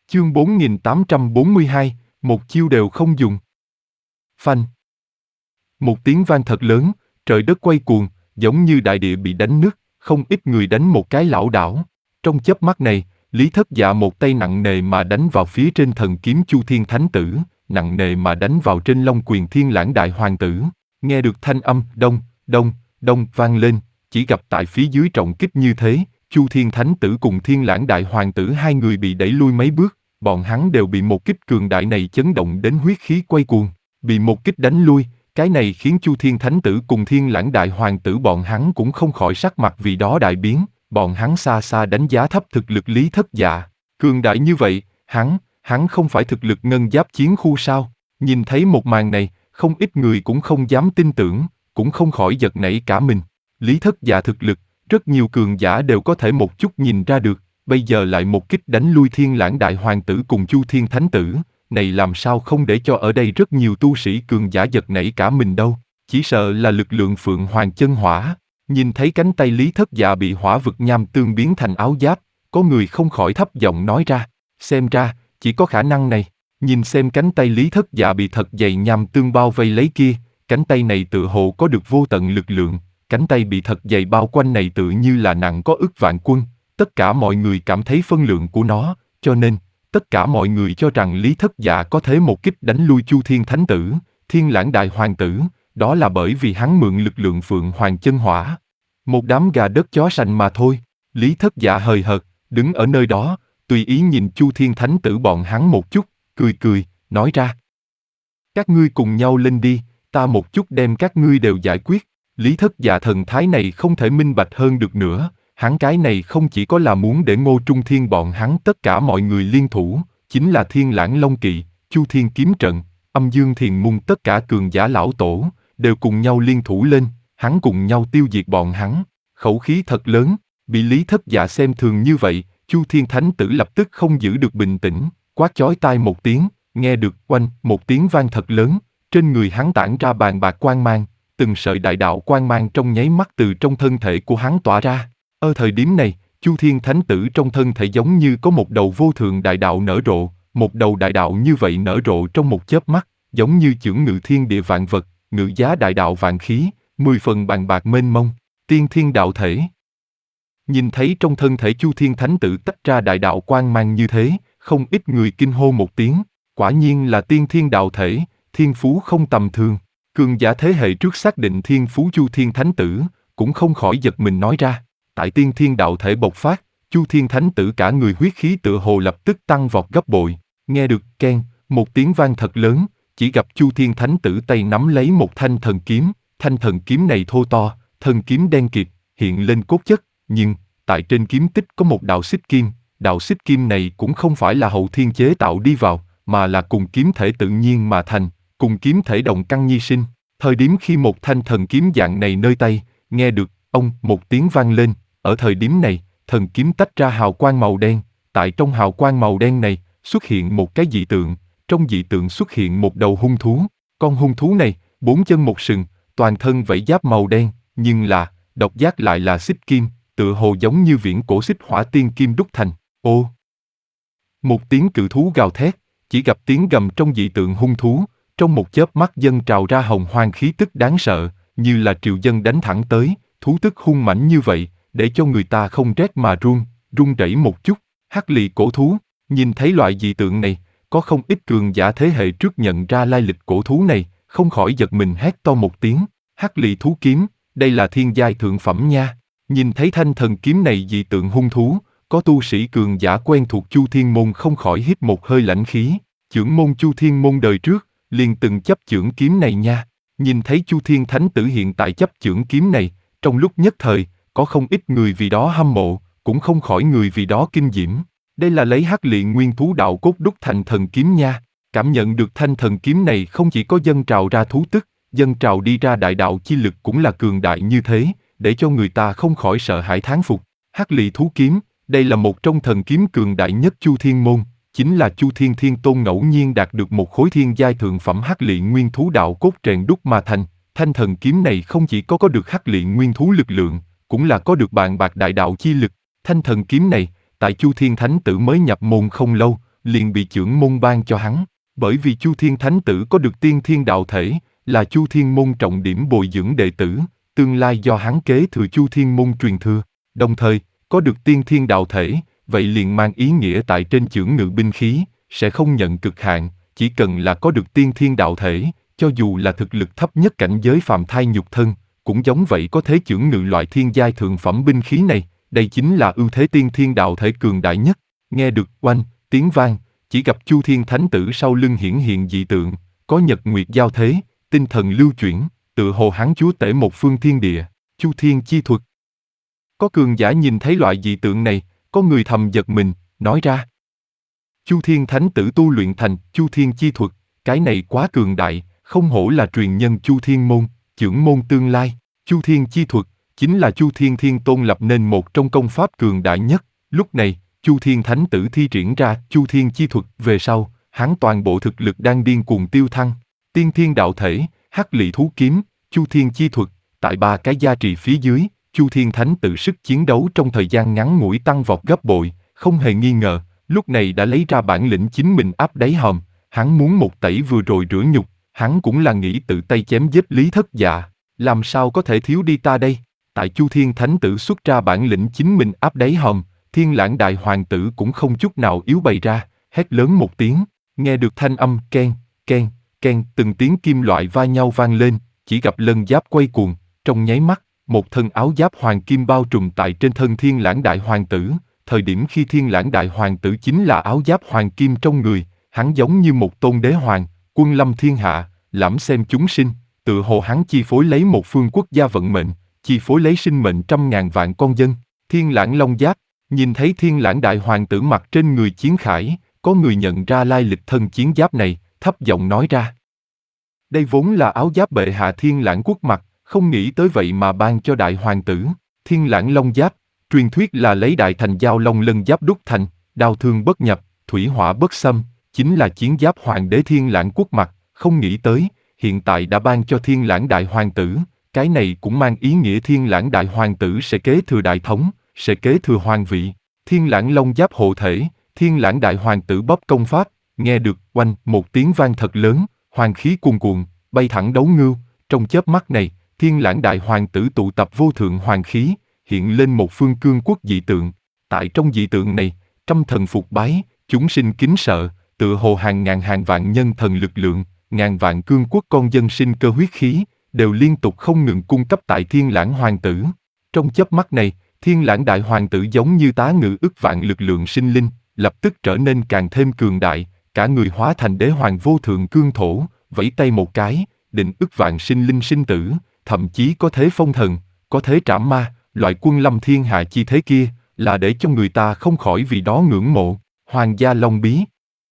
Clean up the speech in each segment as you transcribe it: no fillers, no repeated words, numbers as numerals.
Chương 4842, một chiêu đều không dùng. Phanh. Một tiếng vang thật lớn, trời đất quay cuồng, giống như đại địa bị đánh nứt, không ít người đánh một cái lảo đảo. Trong chớp mắt này, Lý Thất Dạ một tay nặng nề mà đánh vào phía trên thần kiếm Chu Thiên Thánh Tử, nặng nề mà đánh vào trên long quyền Thiên Lãng Đại Hoàng Tử. Nghe được thanh âm đông, đông, đông vang lên, chỉ gặp tại phía dưới trọng kích như thế, Chu Thiên Thánh Tử cùng Thiên Lãng Đại Hoàng Tử hai người bị đẩy lui mấy bước, bọn hắn đều bị một kích cường đại này chấn động đến huyết khí quay cuồng, bị một kích đánh lui. Cái này khiến Chu Thiên Thánh Tử cùng Thiên Lãng Đại Hoàng Tử bọn hắn cũng không khỏi sắc mặt vì đó đại biến, bọn hắn xa xa đánh giá thấp thực lực Lý Thất Dạ. Cường đại như vậy, hắn không phải thực lực ngân giáp chiến khu sao? Nhìn thấy một màn này, không ít người cũng không dám tin tưởng, cũng không khỏi giật nảy cả mình. Lý Thất Dạ thực lực, rất nhiều cường giả đều có thể một chút nhìn ra được, bây giờ lại một kích đánh lui Thiên Lãng Đại Hoàng Tử cùng Chu Thiên Thánh Tử. Này làm sao không để cho ở đây rất nhiều tu sĩ cường giả giật nảy cả mình đâu, chỉ sợ là lực lượng Phượng Hoàng chân hỏa. Nhìn thấy cánh tay Lý Thất Dạ bị hỏa vực nham tương biến thành áo giáp, có người không khỏi thấp giọng nói ra, xem ra, chỉ có khả năng này. Nhìn xem cánh tay Lý Thất Dạ bị thật dày nham tương bao vây lấy kia, cánh tay này tựa hồ có được vô tận lực lượng, cánh tay bị thật dày bao quanh này tự như là nặng có ức vạn quân, tất cả mọi người cảm thấy phân lượng của nó, cho nên, tất cả mọi người cho rằng Lý Thất Dạ có thể một kích đánh lui Chu Thiên Thánh Tử, Thiên Lãng Đại Hoàng Tử, đó là bởi vì hắn mượn lực lượng Phượng Hoàng chân hỏa. Một đám gà đất chó sành mà thôi. Lý Thất Dạ hời hợt, đứng ở nơi đó, tùy ý nhìn Chu Thiên Thánh Tử bọn hắn một chút, cười cười, nói ra. Các ngươi cùng nhau lên đi, ta một chút đem các ngươi đều giải quyết. Lý Thất Dạ thần thái này không thể minh bạch hơn được nữa. Hắn cái này không chỉ có là muốn để Ngô Trung Thiên bọn hắn tất cả mọi người liên thủ, chính là Thiên Lãng Long Kỵ, Chu Thiên Kiếm Trận, Âm Dương Thiền Môn tất cả cường giả lão tổ, đều cùng nhau liên thủ lên, hắn cùng nhau tiêu diệt bọn hắn. Khẩu khí thật lớn, bị Lý Thất Dạ xem thường như vậy, Chu Thiên Thánh Tử lập tức không giữ được bình tĩnh, quát chói tai một tiếng, nghe được oanh một tiếng vang thật lớn, trên người hắn tản ra bàn bạc quang mang, từng sợi đại đạo quang mang trong nháy mắt từ trong thân thể của hắn tỏa ra. Ở thời điểm này, Chu Thiên Thánh Tử trong thân thể giống như có một đầu vô thượng đại đạo nở rộ, một đầu đại đạo như vậy nở rộ trong một chớp mắt, giống như chưởng ngự thiên địa vạn vật, ngự giá đại đạo vạn khí, 10 phần bàn bạc mênh mông, tiên thiên đạo thể. Nhìn thấy trong thân thể Chu Thiên Thánh Tử tách ra đại đạo quang mang như thế, không ít người kinh hô một tiếng, quả nhiên là tiên thiên đạo thể, thiên phú không tầm thường. Cường giả thế hệ trước xác định thiên phú Chu Thiên Thánh Tử, cũng không khỏi giật mình nói ra. Tại tiên thiên đạo thể bộc phát, Chu Thiên Thánh Tử cả người huyết khí tựa hồ lập tức tăng vọt gấp bội. Nghe được keng, một tiếng vang thật lớn, chỉ gặp Chu Thiên Thánh Tử tay nắm lấy một thanh thần kiếm này thô to, thần kiếm đen kịt, hiện lên cốt chất, nhưng tại trên kiếm tích có một đạo xích kim. Đạo xích kim này cũng không phải là hậu thiên chế tạo đi vào, mà là cùng kiếm thể tự nhiên mà thành, cùng kiếm thể đồng căn nhi sinh. Thời điểm khi một thanh thần kiếm dạng này nơi tay, nghe được ông một tiếng vang lên. Ở thời điểm này, thần kiếm tách ra hào quang màu đen, tại trong hào quang màu đen này, xuất hiện một cái dị tượng, trong dị tượng xuất hiện một đầu hung thú, con hung thú này, 4 chân một sừng, toàn thân vảy giáp màu đen, nhưng là, độc giác lại là xích kim, tựa hồ giống như viễn cổ xích hỏa tiên kim đúc thành, ô. Một tiếng cự thú gào thét, chỉ gặp tiếng gầm trong dị tượng hung thú, trong một chớp mắt dâng trào ra hồng hoang khí tức đáng sợ, như là triều dân đánh thẳng tới, thú tức hung mãnh như vậy, để cho người ta không rét mà run rẩy một chút. Hắc Lị cổ thú, nhìn thấy loại dị tượng này, có không ít cường giả thế hệ trước nhận ra lai lịch cổ thú này, không khỏi giật mình hét to một tiếng. Hắc Lị thú kiếm, đây là thiên giai thượng phẩm nha. Nhìn thấy thanh thần kiếm này dị tượng hung thú, có tu sĩ cường giả quen thuộc Chu Thiên Môn không khỏi hít một hơi lãnh khí. Chưởng môn Chu Thiên Môn đời trước, liền từng chấp chưởng kiếm này nha. Nhìn thấy Chu Thiên Thánh Tử hiện tại chấp chưởng kiếm này, trong lúc nhất thời, có không ít người vì đó hâm mộ, cũng không khỏi người vì đó kinh diễm. Đây là lấy Hắc Lị nguyên thú đạo cốt đúc thành thần kiếm nha. Cảm nhận được thanh thần kiếm này không chỉ có dâng trào ra thú tức, dâng trào đi ra đại đạo chi lực cũng là cường đại như thế, để cho người ta không khỏi sợ hãi thán phục. Hắc Lị thú kiếm, đây là một trong thần kiếm cường đại nhất Chu Thiên Môn, chính là Chu Thiên Thiên Tôn ngẫu nhiên đạt được một khối thiên giai thượng phẩm Hắc Lị nguyên thú đạo cốt rèn đúc mà thành. Thanh thần kiếm này không chỉ có được Hắc Lị nguyên thú lực lượng, cũng là có được bàn bạc đại đạo chi lực. Thanh thần kiếm này, tại Chu Thiên Thánh Tử mới nhập môn không lâu, liền bị chưởng môn ban cho hắn. Bởi vì Chu Thiên Thánh Tử có được tiên thiên đạo thể, là Chu Thiên môn trọng điểm bồi dưỡng đệ tử, tương lai do hắn kế thừa Chu Thiên môn truyền thừa. Đồng thời, có được tiên thiên đạo thể, vậy liền mang ý nghĩa tại trên chưởng ngự binh khí, sẽ không nhận cực hạn, chỉ cần là có được tiên thiên đạo thể, cho dù là thực lực thấp nhất cảnh giới phàm thai nhục thân, cũng giống vậy có thể chưởng ngự loại thiên giai thượng phẩm binh khí này, đây chính là ưu thế tiên thiên đạo thể cường đại nhất. Nghe được oanh, tiếng vang, chỉ gặp Chu Thiên Thánh Tử sau lưng hiển hiện dị tượng, có nhật nguyệt giao thế, tinh thần lưu chuyển, tựa hồ hắn chúa tể một phương thiên địa, Chu Thiên chi thuật. Có cường giả nhìn thấy loại dị tượng này, có người thầm giật mình, nói ra. Chu Thiên Thánh Tử tu luyện thành Chu Thiên chi thuật, cái này quá cường đại, không hổ là truyền nhân Chu Thiên môn, chưởng môn tương lai. Chu Thiên chi thuật chính là Chu Thiên Thiên Tôn lập nên một trong công pháp cường đại nhất. Lúc này, Chu Thiên Thánh Tử thi triển ra Chu Thiên chi thuật về sau, hắn toàn bộ thực lực đang điên cuồng tiêu thăng. Tiên thiên đạo thể, hắc lị thú kiếm, Chu Thiên chi thuật, tại ba cái gia trì phía dưới, Chu Thiên Thánh Tử sức chiến đấu trong thời gian ngắn ngủi tăng vọt gấp bội, không hề nghi ngờ, lúc này đã lấy ra bản lĩnh chính mình áp đáy hòm, hắn muốn một tẩy vừa rồi rửa nhục, hắn cũng là nghĩ tự tay chém giết Lý Thất Dạ, làm sao có thể thiếu đi ta đây? Tại Chu Thiên Thánh Tử xuất ra bản lĩnh chính mình áp đáy hòm, Thiên Lãng Đại Hoàng Tử cũng không chút nào yếu bày ra, hét lớn một tiếng, nghe được thanh âm keng, keng, keng, từng tiếng kim loại va nhau vang lên, chỉ gặp lân giáp quay cuồng, trong nháy mắt, một thân áo giáp hoàng kim bao trùm tại trên thân Thiên Lãng Đại Hoàng Tử. Thời điểm khi Thiên Lãng Đại Hoàng Tử chính là áo giáp hoàng kim trong người, hắn giống như một tôn đế hoàng, quân lâm thiên hạ, lãm xem chúng sinh, tự hồ hắn chi phối lấy một phương quốc gia vận mệnh, chi phối lấy sinh mệnh trăm ngàn vạn con dân. Thiên Lãng Long Giáp, nhìn thấy Thiên Lãng Đại Hoàng Tử mặc trên người chiến khải, có người nhận ra lai lịch thân chiến giáp này, thấp giọng nói ra. Đây vốn là áo giáp bệ hạ Thiên Lãng quốc mặc, không nghĩ tới vậy mà ban cho Đại Hoàng Tử. Thiên Lãng Long Giáp, truyền thuyết là lấy đại thành giao long lân giáp đúc thành, đao thương bất nhập, thủy hỏa bất xâm, chính là chiến giáp hoàng đế Thiên Lãng quốc mặc, không nghĩ tới, hiện tại đã ban cho Thiên Lãng Đại Hoàng Tử, cái này cũng mang ý nghĩa Thiên Lãng Đại Hoàng Tử sẽ kế thừa đại thống, sẽ kế thừa hoàng vị. Thiên Lãng Long Giáp hộ thể, Thiên Lãng Đại Hoàng Tử bóp công pháp, nghe được oanh một tiếng vang thật lớn, hoàng khí cuồn cuộn, bay thẳng đấu ngưu, trong chớp mắt này, Thiên Lãng Đại Hoàng Tử tụ tập vô thượng hoàng khí, hiện lên một phương cương quốc dị tượng. Tại trong dị tượng này, trăm thần phục bái, chúng sinh kính sợ, tựa hồ hàng ngàn hàng vạn nhân thần lực lượng, ngàn vạn cương quốc con dân sinh cơ huyết khí, đều liên tục không ngừng cung cấp tại Thiên Lãng Hoàng Tử. Trong chớp mắt này, Thiên Lãng Đại Hoàng Tử giống như tá ngự ức vạn lực lượng sinh linh, lập tức trở nên càng thêm cường đại, cả người hóa thành đế hoàng vô thượng cương thổ, vẫy tay một cái, định ức vạn sinh linh sinh tử, thậm chí có thế phong thần, có thế trảm ma, loại quân lâm thiên hạ chi thế kia, là để cho người ta không khỏi vì đó ngưỡng mộ. Hoàng gia Long Bí.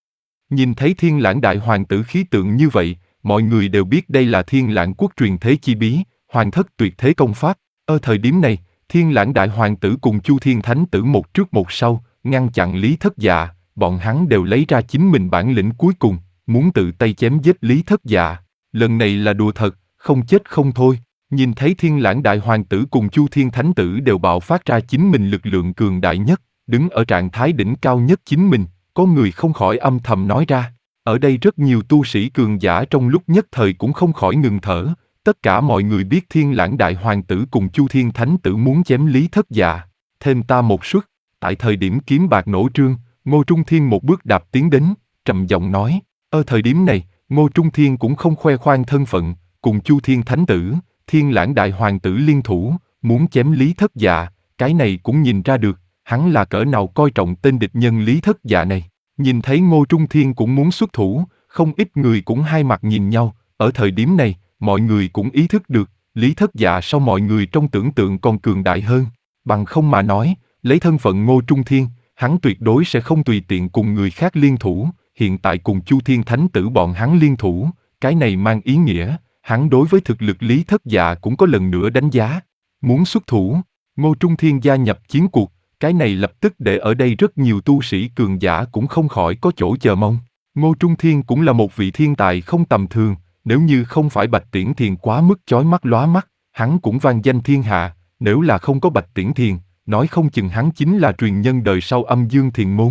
Nhìn thấy Thiên Lãng Đại Hoàng Tử khí tượng như vậy, mọi người đều biết đây là Thiên Lãng quốc truyền thế chi bí, hoàng thất tuyệt thế công pháp. Ở thời điểm này, Thiên Lãng Đại Hoàng Tử cùng Chu Thiên Thánh Tử một trước một sau, ngăn chặn Lý Thất Dạ, bọn hắn đều lấy ra chính mình bản lĩnh cuối cùng, muốn tự tay chém giết Lý Thất Dạ. Lần này là đùa thật, không chết không thôi. Nhìn thấy Thiên Lãng Đại Hoàng Tử cùng Chu Thiên Thánh Tử đều bạo phát ra chính mình lực lượng cường đại nhất, đứng ở trạng thái đỉnh cao nhất chính mình, có người không khỏi âm thầm nói ra. Ở đây rất nhiều tu sĩ cường giả trong lúc nhất thời cũng không khỏi ngừng thở, tất cả mọi người biết Thiên Lãng Đại Hoàng Tử cùng Chu Thiên Thánh Tử muốn chém Lý Thất Dạ. Thêm ta một suất. Tại thời điểm kiếm bạc nổ trương, Ngô Trung Thiên một bước đạp tiến đến, trầm giọng nói. Ở thời điểm này, Ngô Trung Thiên cũng không khoe khoang thân phận, cùng Chu Thiên Thánh Tử, Thiên Lãng Đại Hoàng Tử liên thủ, muốn chém Lý Thất Dạ, cái này cũng nhìn ra được, hắn là cỡ nào coi trọng tên địch nhân Lý Thất Dạ này. Nhìn thấy Ngô Trung Thiên cũng muốn xuất thủ, không ít người cũng hai mặt nhìn nhau, ở thời điểm này, mọi người cũng ý thức được, Lý Thất Dạ so mọi người trong tưởng tượng còn cường đại hơn. Bằng không mà nói, lấy thân phận Ngô Trung Thiên, hắn tuyệt đối sẽ không tùy tiện cùng người khác liên thủ, hiện tại cùng Chu Thiên Thánh Tử bọn hắn liên thủ, cái này mang ý nghĩa, hắn đối với thực lực Lý Thất Dạ cũng có lần nữa đánh giá. Muốn xuất thủ, Ngô Trung Thiên gia nhập chiến cuộc, cái này lập tức để ở đây rất nhiều tu sĩ cường giả cũng không khỏi có chỗ chờ mong. Ngô Trung Thiên cũng là một vị thiên tài không tầm thường, nếu như không phải Bạch Tiễn Thiền quá mức chói mắt lóa mắt, hắn cũng vang danh thiên hạ, nếu là không có Bạch Tiễn Thiền, nói không chừng hắn chính là truyền nhân đời sau Âm Dương Thiền môn.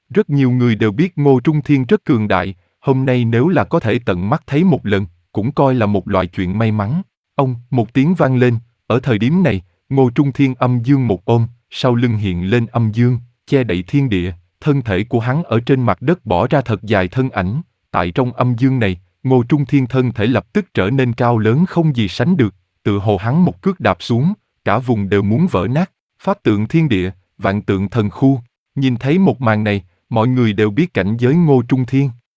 Rất nhiều người đều biết Ngô Trung Thiên rất cường đại, hôm nay nếu là có thể tận mắt thấy một lần, cũng coi là một loại chuyện may mắn. Ông, một tiếng vang lên, ở thời điểm này, Ngô Trung Thiên âm dương một ôm, sau lưng hiện lên âm dương, che đậy thiên địa, thân thể của hắn ở trên mặt đất bỏ ra thật dài thân ảnh, tại trong âm dương này, Ngô Trung Thiên thân thể lập tức trở nên cao lớn không gì sánh được, tự hồ hắn một cước đạp xuống, cả vùng đều muốn vỡ nát, pháp tượng thiên địa, vạn tượng thần khu. Nhìn thấy một màn này, mọi người đều biết cảnh giới Ngô Trung Thiên.